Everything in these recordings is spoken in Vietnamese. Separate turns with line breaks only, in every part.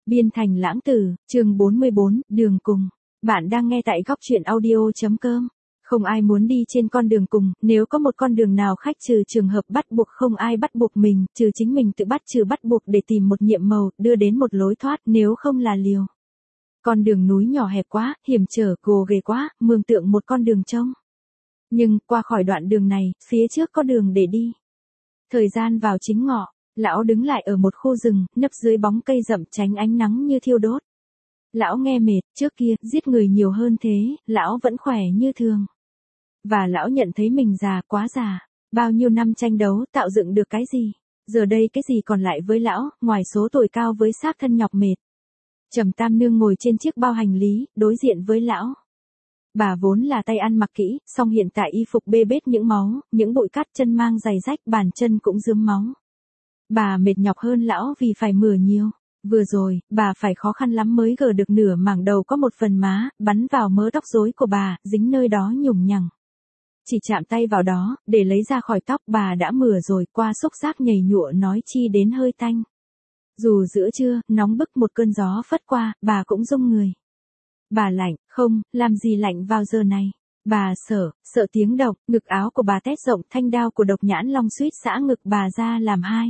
Biên Thành Lãng Tử, chương 44, đường cùng. Bạn đang nghe tại góc truyện audio.com. Không ai muốn đi trên con đường cùng, nếu có một con đường nào khách trừ trường hợp bắt buộc không ai bắt buộc mình, trừ chính mình tự bắt buộc để tìm một nhiệm màu, đưa đến một lối thoát, nếu không là liều. Con đường núi nhỏ hẹp quá, hiểm trở, gồ ghề quá, mường tượng một con đường trông. Nhưng, qua khỏi đoạn đường này, phía trước có đường để đi. Thời gian vào chính ngọ. Lão đứng lại ở một khu rừng, nấp dưới bóng cây rậm tránh ánh nắng như thiêu đốt. Lão nghe mệt, trước kia, giết người nhiều hơn thế, lão vẫn khỏe như thường. Và lão nhận thấy mình già, quá già. Bao nhiêu năm tranh đấu, tạo dựng được cái gì? Giờ đây cái gì còn lại với lão, ngoài số tuổi cao với xác thân nhọc mệt. Trầm Tam Nương ngồi trên chiếc bao hành lý, đối diện với lão. Bà vốn là tay ăn mặc kỹ, song hiện tại y phục bê bết những máu, những bụi cát, chân mang giày rách, bàn chân cũng rướm máu. Bà mệt nhọc hơn lão vì phải mửa nhiều. Vừa rồi, bà phải khó khăn lắm mới gỡ được nửa mảng đầu có một phần má, bắn vào mớ tóc rối của bà, dính nơi đó nhùng nhằng. Chỉ chạm tay vào đó, để lấy ra khỏi tóc bà đã mửa rồi, qua xúc giác nhầy nhụa nói chi đến hơi tanh. Dù giữa trưa, nóng bức một cơn gió phất qua, bà cũng run người. Bà lạnh, không, làm gì lạnh vào giờ này. Bà sợ tiếng độc, ngực áo của bà tét rộng, thanh đao của Độc Nhãn Long suýt giã ngực bà ra làm hai.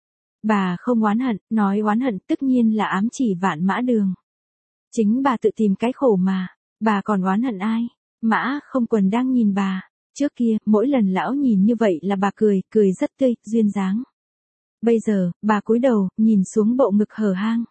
Bà không oán hận, nói oán hận tất nhiên là ám chỉ Vạn Mã Đường. Chính bà tự tìm cái khổ mà, bà còn oán hận ai? Mã Không Quần đang nhìn bà. Trước kia, mỗi lần lão nhìn như vậy là bà cười rất tươi, duyên dáng. Bây giờ, bà cúi đầu, nhìn xuống bộ ngực hở hang.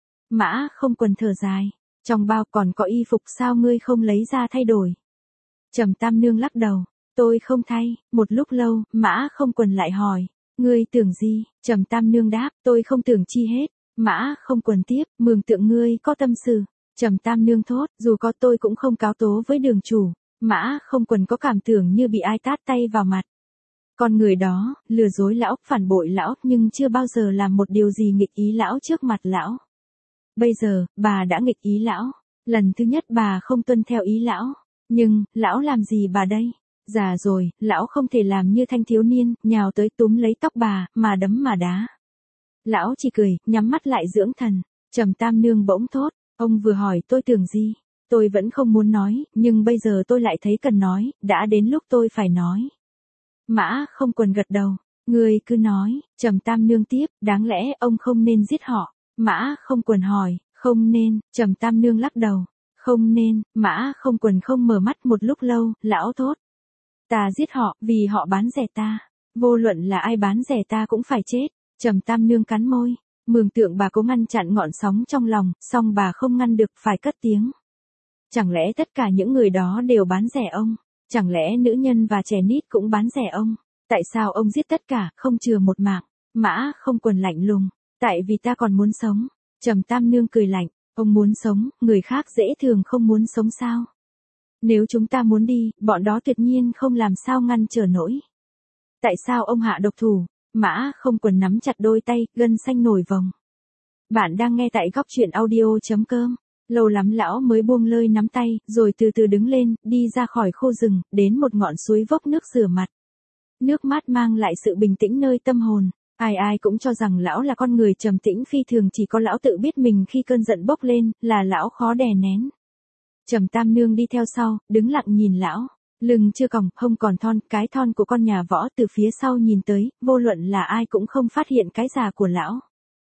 Mã Không Quần thở dài. Trong bao còn có y phục sao ngươi không lấy ra thay đổi? Trầm Tam Nương lắc đầu. Tôi không thay. Một lúc lâu, Mã Không Quần lại hỏi. Ngươi tưởng gì? Trầm Tam Nương đáp, tôi không tưởng chi hết. Mã Không Quần tiếp, mường tượng ngươi có tâm sự. Trầm Tam Nương thốt, dù có tôi cũng không cáo tố với đường chủ. Mã Không Quần có cảm tưởng như bị ai tát tay vào mặt. Con người đó, lừa dối lão, phản bội lão, nhưng chưa bao giờ làm một điều gì nghịch ý lão trước mặt lão. Bây giờ, bà đã nghịch ý lão. Lần thứ nhất bà không tuân theo ý lão. Nhưng, lão làm gì bà đây? Già rồi, lão không thể làm như thanh thiếu niên, nhào tới túm lấy tóc bà, mà đấm mà đá. Lão chỉ cười, nhắm mắt lại dưỡng thần. Trầm Tam Nương bỗng thốt, ông vừa hỏi tôi tưởng gì? Tôi vẫn không muốn nói, nhưng bây giờ tôi lại thấy cần nói, đã đến lúc tôi phải nói. Mã Không Quần gật đầu, ngươi cứ nói. Trầm Tam Nương tiếp, đáng lẽ ông không nên giết họ. Mã Không Quần hỏi, không nên. Trầm Tam Nương lắc đầu, không nên. Mã Không Quần không mở mắt một lúc lâu, lão thốt. Ta giết họ, vì họ bán rẻ ta. Vô luận là ai bán rẻ ta cũng phải chết. Trầm Tam Nương cắn môi, mường tượng bà cố ngăn chặn ngọn sóng trong lòng, song bà không ngăn được, phải cất tiếng. Chẳng lẽ tất cả những người đó đều bán rẻ ông? Chẳng lẽ nữ nhân và trẻ nít cũng bán rẻ ông? Tại sao ông giết tất cả, không chừa một mạng? Mã Không Quần lạnh lùng, tại vì ta còn muốn sống. Trầm Tam Nương cười lạnh, ông muốn sống, người khác dễ thường không muốn sống sao? Nếu chúng ta muốn đi, bọn đó tuyệt nhiên không làm sao ngăn trở nổi. Tại sao ông hạ độc thủ? Mã Không Quần nắm chặt đôi tay, gân xanh nổi vòng. Bạn đang nghe tại góc truyện audio.com. Lâu lắm lão mới buông lơi nắm tay, rồi từ từ đứng lên, đi ra khỏi khu rừng, đến một ngọn suối vốc nước rửa mặt. Nước mát mang lại sự bình tĩnh nơi tâm hồn. Ai cũng cho rằng lão là con người trầm tĩnh phi thường, chỉ có lão tự biết mình khi cơn giận bốc lên, là lão khó đè nén. Trầm Tam Nương đi theo sau, đứng lặng nhìn lão. Lưng chưa còng, hông còn thon, cái thon của con nhà võ từ phía sau nhìn tới, vô luận là ai cũng không phát hiện cái già của lão.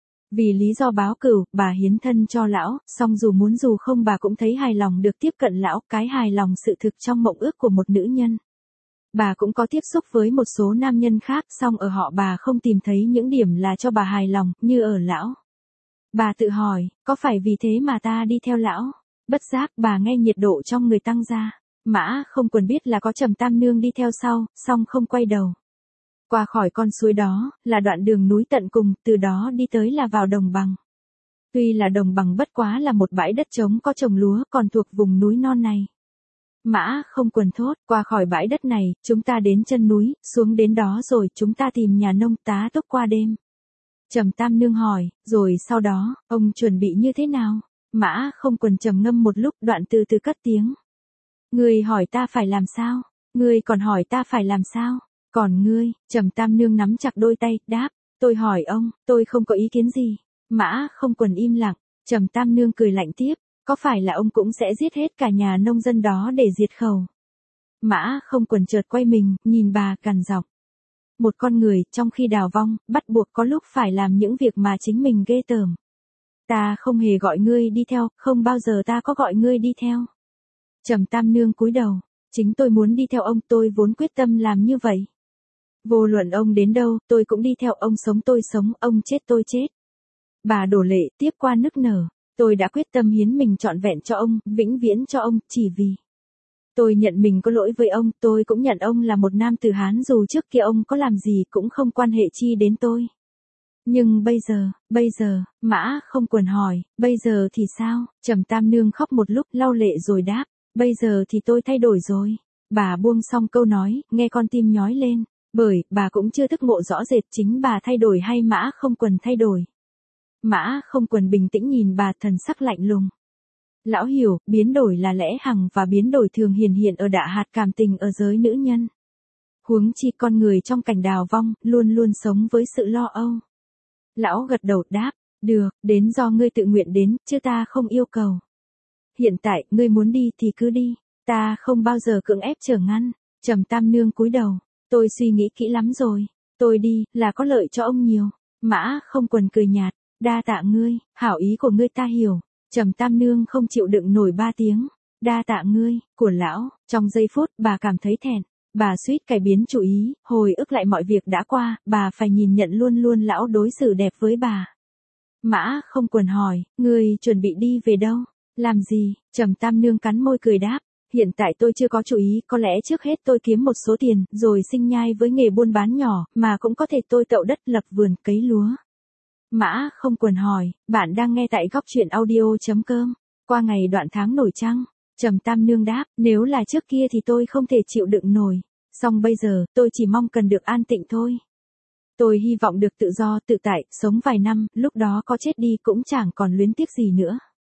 Vì lý do báo cửu, bà hiến thân cho lão, song dù muốn dù không bà cũng thấy hài lòng được tiếp cận lão, cái hài lòng sự thực trong mộng ước của một nữ nhân. Bà cũng có tiếp xúc với một số nam nhân khác, song ở họ bà không tìm thấy những điểm là cho bà hài lòng, như ở lão. Bà tự hỏi, có phải vì thế mà ta đi theo lão? Bất giác bà nghe nhiệt độ trong người tăng ra. Mã Không Quần biết là có Trầm Tam Nương đi theo sau, song không quay đầu. Qua khỏi con suối đó, là đoạn đường núi tận cùng, từ đó đi tới là vào đồng bằng. Tuy là đồng bằng bất quá là một bãi đất trống có trồng lúa, còn thuộc vùng núi non này. Mã Không Quần thốt, qua khỏi bãi đất này, chúng ta đến chân núi, xuống đến đó rồi chúng ta tìm nhà nông tá túc qua đêm. Trầm Tam Nương hỏi, rồi sau đó, ông chuẩn bị như thế nào? Mã Không Quần trầm ngâm một lúc, đoạn từ từ cất tiếng. Ngươi hỏi ta phải làm sao? Ngươi còn hỏi ta phải làm sao? Còn ngươi? Trầm Tam Nương nắm chặt đôi tay, đáp, tôi hỏi ông, tôi không có ý kiến gì. Mã Không Quần im lặng. Trầm Tam Nương cười lạnh tiếp, có phải là ông cũng sẽ giết hết cả nhà nông dân đó để diệt khẩu? Mã Không Quần chợt quay mình, nhìn bà gằn giọng. Một con người, trong khi đào vong, bắt buộc có lúc phải làm những việc mà chính mình ghê tởm. Ta không hề gọi ngươi đi theo, không bao giờ ta có gọi ngươi đi theo. Trầm Tam Nương cúi đầu, chính tôi muốn đi theo ông, tôi vốn quyết tâm làm như vậy. Vô luận ông đến đâu, tôi cũng đi theo ông, sống tôi sống, ông chết tôi chết. Bà đổ lệ tiếp qua nức nở, tôi đã quyết tâm hiến mình trọn vẹn cho ông, vĩnh viễn cho ông, chỉ vì tôi nhận mình có lỗi với ông, tôi cũng nhận ông là một nam tử Hán, dù trước kia ông có làm gì cũng không quan hệ chi đến tôi. Nhưng bây giờ, Mã Không Quần hỏi, bây giờ thì sao? Trầm Tam Nương khóc một lúc, lau lệ rồi đáp, bây giờ thì tôi thay đổi rồi. Bà buông xong câu nói, nghe con tim nhói lên, bởi bà cũng chưa thức ngộ rõ rệt chính bà thay đổi hay Mã Không Quần thay đổi. Mã Không Quần bình tĩnh nhìn bà, thần sắc lạnh lùng. Lão hiểu, biến đổi là lẽ hằng và biến đổi thường hiển hiện ở đạ hạt cảm tình ở giới nữ nhân. Huống chi con người trong cảnh đào vong, luôn luôn sống với sự lo âu. Lão gật đầu đáp, được, đến do ngươi tự nguyện đến, chứ ta không yêu cầu. Hiện tại, ngươi muốn đi thì cứ đi, ta không bao giờ cưỡng ép trở ngăn. Trầm Tam Nương cúi đầu, tôi suy nghĩ kỹ lắm rồi, tôi đi, là có lợi cho ông nhiều. Mã Không Quần cười nhạt, đa tạ ngươi, hảo ý của ngươi ta hiểu. Trầm Tam Nương không chịu đựng nổi 3 tiếng, đa tạ ngươi, của lão. Trong giây phút, bà cảm thấy thẹn. Bà suýt cải biến chủ ý, hồi ức lại mọi việc đã qua, bà phải nhìn nhận luôn luôn lão đối xử đẹp với bà. Mã Không Quần hỏi, ngươi chuẩn bị đi về đâu? Làm gì? Trầm Tam Nương cắn môi cười đáp, hiện tại tôi chưa có chủ ý, có lẽ trước hết tôi kiếm một số tiền, rồi sinh nhai với nghề buôn bán nhỏ, mà cũng có thể tôi tậu đất, lập vườn, cấy lúa. Mã Không Quần hỏi, bạn đang nghe tại góc truyện audio.com, qua ngày đoạn tháng nổi trăng. Trầm Tam Nương đáp, nếu là trước kia thì tôi không thể chịu đựng nổi, song bây giờ, tôi chỉ mong cần được an tịnh thôi. Tôi hy vọng được tự do, tự tại, sống vài năm, lúc đó có chết đi cũng chẳng còn luyến tiếc gì nữa.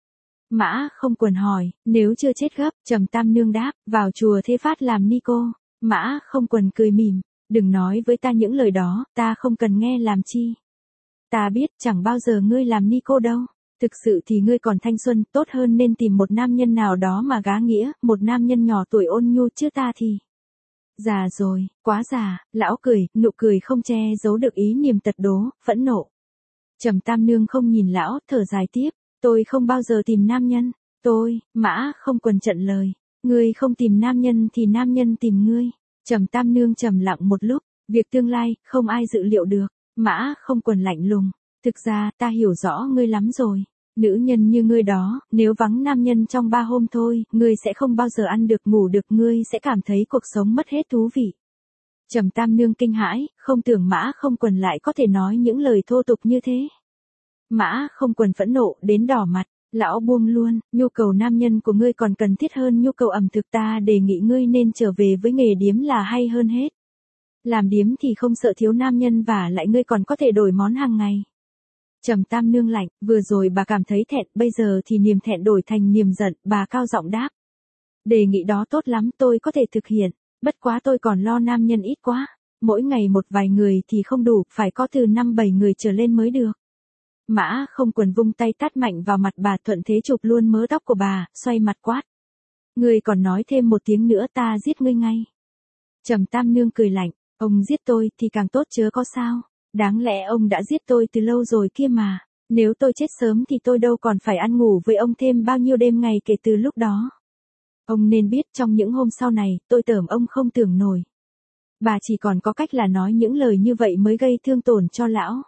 Mã Không Quần hỏi, nếu chưa chết gấp, Trầm Tam Nương đáp, vào chùa Thế Phát làm ni cô. Mã Không Quần cười mỉm, đừng nói với ta những lời đó, ta không cần nghe làm chi. Ta biết, chẳng bao giờ ngươi làm ni cô đâu. Thực sự thì ngươi còn thanh xuân, tốt hơn nên tìm một nam nhân nào đó mà gá nghĩa, một nam nhân nhỏ tuổi ôn nhu, chứ ta thì già rồi, quá già. Lão cười, nụ cười không che giấu được ý niềm tật đố, phẫn nộ. Trầm Tam Nương không nhìn lão, thở dài tiếp, tôi không bao giờ tìm nam nhân, Mã Không Quần chặn lời, ngươi không tìm nam nhân thì nam nhân tìm ngươi. Trầm Tam Nương trầm lặng một lúc, việc tương lai, không ai dự liệu được. Mã Không Quần lạnh lùng, thực ra, ta hiểu rõ ngươi lắm rồi. Nữ nhân như ngươi đó, nếu vắng nam nhân trong 3 hôm thôi, ngươi sẽ không bao giờ ăn được ngủ được, ngươi sẽ cảm thấy cuộc sống mất hết thú vị. Trầm Tam Nương kinh hãi, không tưởng Mã Không Quần lại có thể nói những lời thô tục như thế. Mã Không Quần phẫn nộ đến đỏ mặt, lão buông luôn, nhu cầu nam nhân của ngươi còn cần thiết hơn nhu cầu ẩm thực, ta đề nghị ngươi nên trở về với nghề điếm là hay hơn hết. Làm điếm thì không sợ thiếu nam nhân và lại ngươi còn có thể đổi món hàng ngày. Trầm Tam Nương lạnh, vừa rồi bà cảm thấy thẹn, bây giờ thì niềm thẹn đổi thành niềm giận, bà cao giọng đáp. Đề nghị đó tốt lắm, tôi có thể thực hiện, bất quá tôi còn lo nam nhân ít quá. Mỗi ngày một vài người thì không đủ, phải có từ 5-7 người trở lên mới được. Mã Không Quần vung tay tát mạnh vào mặt bà, thuận thế chụp luôn mớ tóc của bà, xoay mặt quát. Ngươi còn nói thêm một tiếng nữa ta giết ngươi ngay. Trầm Tam Nương cười lạnh, ông giết tôi thì càng tốt chớ có sao. Đáng lẽ ông đã giết tôi từ lâu rồi kia mà. Nếu tôi chết sớm thì tôi đâu còn phải ăn ngủ với ông thêm bao nhiêu đêm ngày kể từ lúc đó. Ông nên biết trong những hôm sau này, tôi tởm ông không tưởng nổi. Bà chỉ còn có cách là nói những lời như vậy mới gây thương tổn cho lão.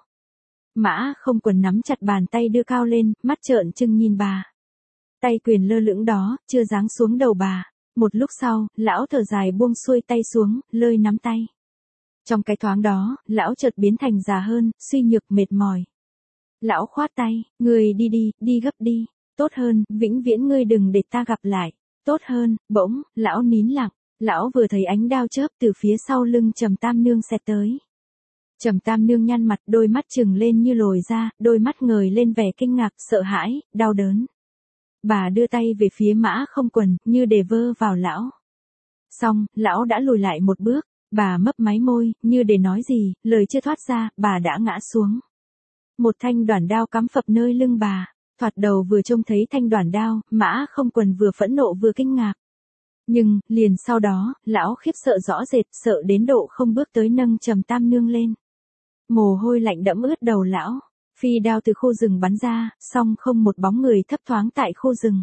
Mã Không Quần nắm chặt bàn tay đưa cao lên, mắt trợn trừng nhìn bà. Tay quyền lơ lửng đó, chưa giáng xuống đầu bà. Một lúc sau, lão thở dài buông xuôi tay xuống, lơi nắm tay. Trong cái thoáng đó, lão chợt biến thành già hơn, suy nhược mệt mỏi. Lão khoát tay, ngươi đi đi, đi gấp đi. Tốt hơn, vĩnh viễn ngươi đừng để ta gặp lại. Tốt hơn, bỗng, lão nín lặng. Lão vừa thấy ánh đao chớp từ phía sau lưng Trầm Tam Nương xẹt tới. Trầm Tam Nương nhăn mặt, đôi mắt trừng lên như lồi ra, đôi mắt ngời lên vẻ kinh ngạc, sợ hãi, đau đớn. Bà đưa tay về phía Mã Không Quần, như để vơ vào lão. Xong, lão đã lùi lại một bước, bà mấp máy môi, như để nói gì, lời chưa thoát ra, bà đã ngã xuống. Một thanh đoản đao cắm phập nơi lưng bà. thoạt đầu vừa trông thấy thanh đoản đao, Mã Không Quần vừa phẫn nộ vừa kinh ngạc. Nhưng, liền sau đó, lão khiếp sợ rõ rệt, sợ đến độ không bước tới nâng Trầm Tam Nương lên. Mồ hôi lạnh đẫm ướt đầu lão, phi đao từ khu rừng bắn ra, song không một bóng người thấp thoáng tại khu rừng.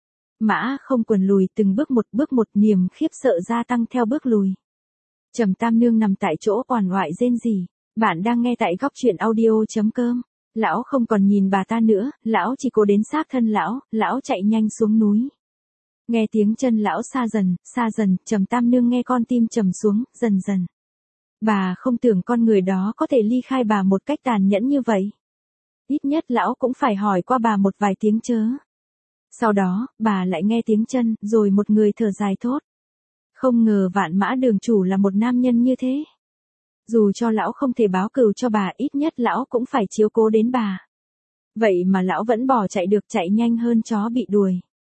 Mã Không Quần lùi từng bước một, niềm khiếp sợ gia tăng theo bước lùi. Trầm Tam Nương nằm tại chỗ oằn oại rên rỉ. Bạn đang nghe tại góc truyện audio.com. Lão không còn nhìn bà ta nữa, lão chỉ cố đến sát thân lão chạy nhanh xuống núi. Nghe tiếng chân lão xa dần, Trầm Tam Nương nghe con tim trầm xuống, dần dần. Bà không tưởng con người đó có thể ly khai bà một cách tàn nhẫn như vậy. Ít nhất lão cũng phải hỏi qua bà một vài tiếng chớ. Sau đó, bà lại nghe tiếng chân, rồi một người thở dài thốt. Không ngờ Vạn Mã Đường chủ là một nam nhân như thế. Dù cho lão không thể báo cừu cho bà, ít nhất lão cũng phải chiếu cố đến bà. Vậy mà lão vẫn bỏ chạy được, chạy nhanh hơn chó bị đuổi.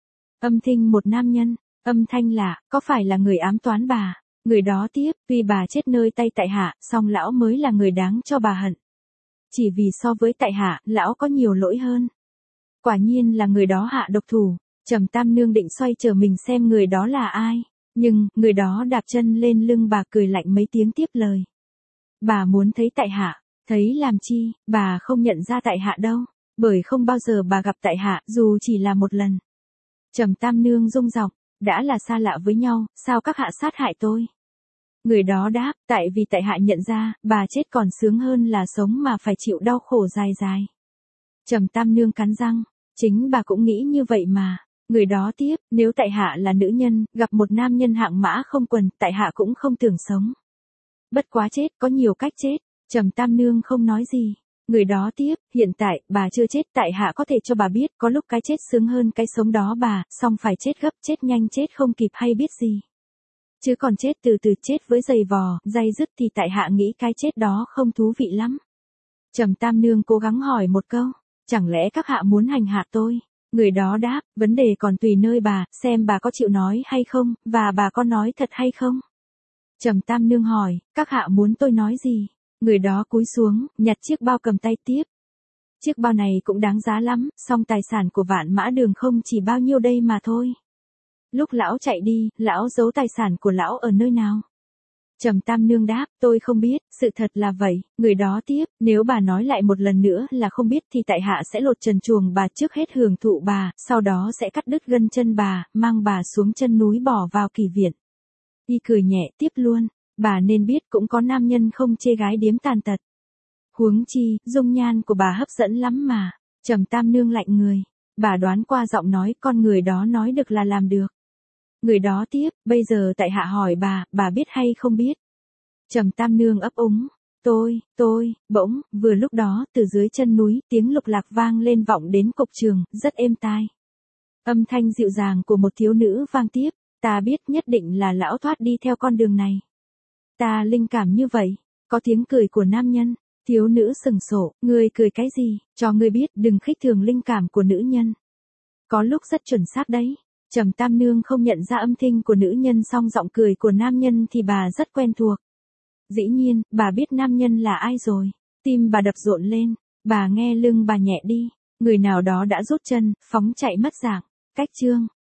Âm thinh một nam nhân, âm thanh lạ, có phải là người ám toán bà? Người đó tiếp, tuy bà chết nơi tay tại hạ, song lão mới là người đáng cho bà hận. Chỉ vì so với tại hạ, lão có nhiều lỗi hơn. Quả nhiên là người đó hạ độc thủ. Trầm Tam Nương định xoay trở mình xem người đó là ai. Nhưng, người đó đạp chân lên lưng bà, cười lạnh mấy tiếng tiếp lời. Bà muốn thấy tại hạ, thấy làm chi, bà không nhận ra tại hạ đâu, bởi không bao giờ bà gặp tại hạ, dù chỉ là một lần. Trầm Tam Nương rung giọng, đã là xa lạ với nhau, sao các hạ sát hại tôi? Người đó đáp, tại vì tại hạ nhận ra, bà chết còn sướng hơn là sống mà phải chịu đau khổ dài dài. Trầm Tam Nương cắn răng, chính bà cũng nghĩ như vậy mà. Người đó tiếp, nếu tại hạ là nữ nhân, gặp một nam nhân hạng Mã Không Quần, tại hạ cũng không tưởng sống. Bất quá chết, có nhiều cách chết. Trầm Tam Nương không nói gì. Người đó tiếp, hiện tại, bà chưa chết, tại hạ có thể cho bà biết, có lúc cái chết sướng hơn cái sống đó bà, song phải chết gấp, chết nhanh, chết không kịp hay biết gì. Chứ còn chết từ từ, chết với giày vò, day dứt thì tại hạ nghĩ cái chết đó không thú vị lắm. Trầm Tam Nương cố gắng hỏi một câu, chẳng lẽ các hạ muốn hành hạ tôi? Người đó đáp, vấn đề còn tùy nơi bà, xem bà có chịu nói hay không, và bà có nói thật hay không? Trầm Tam Nương hỏi, các hạ muốn tôi nói gì? Người đó cúi xuống, nhặt chiếc bao cầm tay tiếp. Chiếc bao này cũng đáng giá lắm, song tài sản của Vạn Mã Đường không chỉ bao nhiêu đây mà thôi. Lúc lão chạy đi, lão giấu tài sản của lão ở nơi nào? Trầm Tam Nương đáp, tôi không biết, sự thật là vậy. Người đó tiếp, nếu bà nói lại một lần nữa là không biết thì tại hạ sẽ lột trần truồng bà, trước hết hưởng thụ bà, sau đó sẽ cắt đứt gân chân bà, mang bà xuống chân núi bỏ vào kỳ viện. Y cười nhẹ tiếp luôn, bà nên biết cũng có nam nhân không chê gái điếm tàn tật. Huống chi, dung nhan của bà hấp dẫn lắm mà. Trầm Tam Nương lạnh người, bà đoán qua giọng nói, con người đó nói được là làm được. Người đó tiếp, bây giờ tại hạ hỏi bà biết hay không biết? Trầm Tam Nương ấp úng, bỗng, vừa lúc đó, từ dưới chân núi, tiếng lục lạc vang lên vọng đến cộc trường, rất êm tai. Âm thanh dịu dàng của một thiếu nữ vang tiếp, ta biết nhất định là lão thoát đi theo con đường này. Ta linh cảm như vậy, có tiếng cười của nam nhân, thiếu nữ sừng sộ, ngươi cười cái gì, cho ngươi biết đừng khích thường linh cảm của nữ nhân. Có lúc rất chuẩn xác đấy. Trầm Tam Nương không nhận ra âm thanh của nữ nhân, song giọng cười của nam nhân thì bà rất quen thuộc. Dĩ nhiên, bà biết nam nhân là ai rồi. Tim bà đập rộn lên, bà nghe lưng bà nhẹ đi. Người nào đó đã rút chân, phóng chạy mất dạng. Cách chương.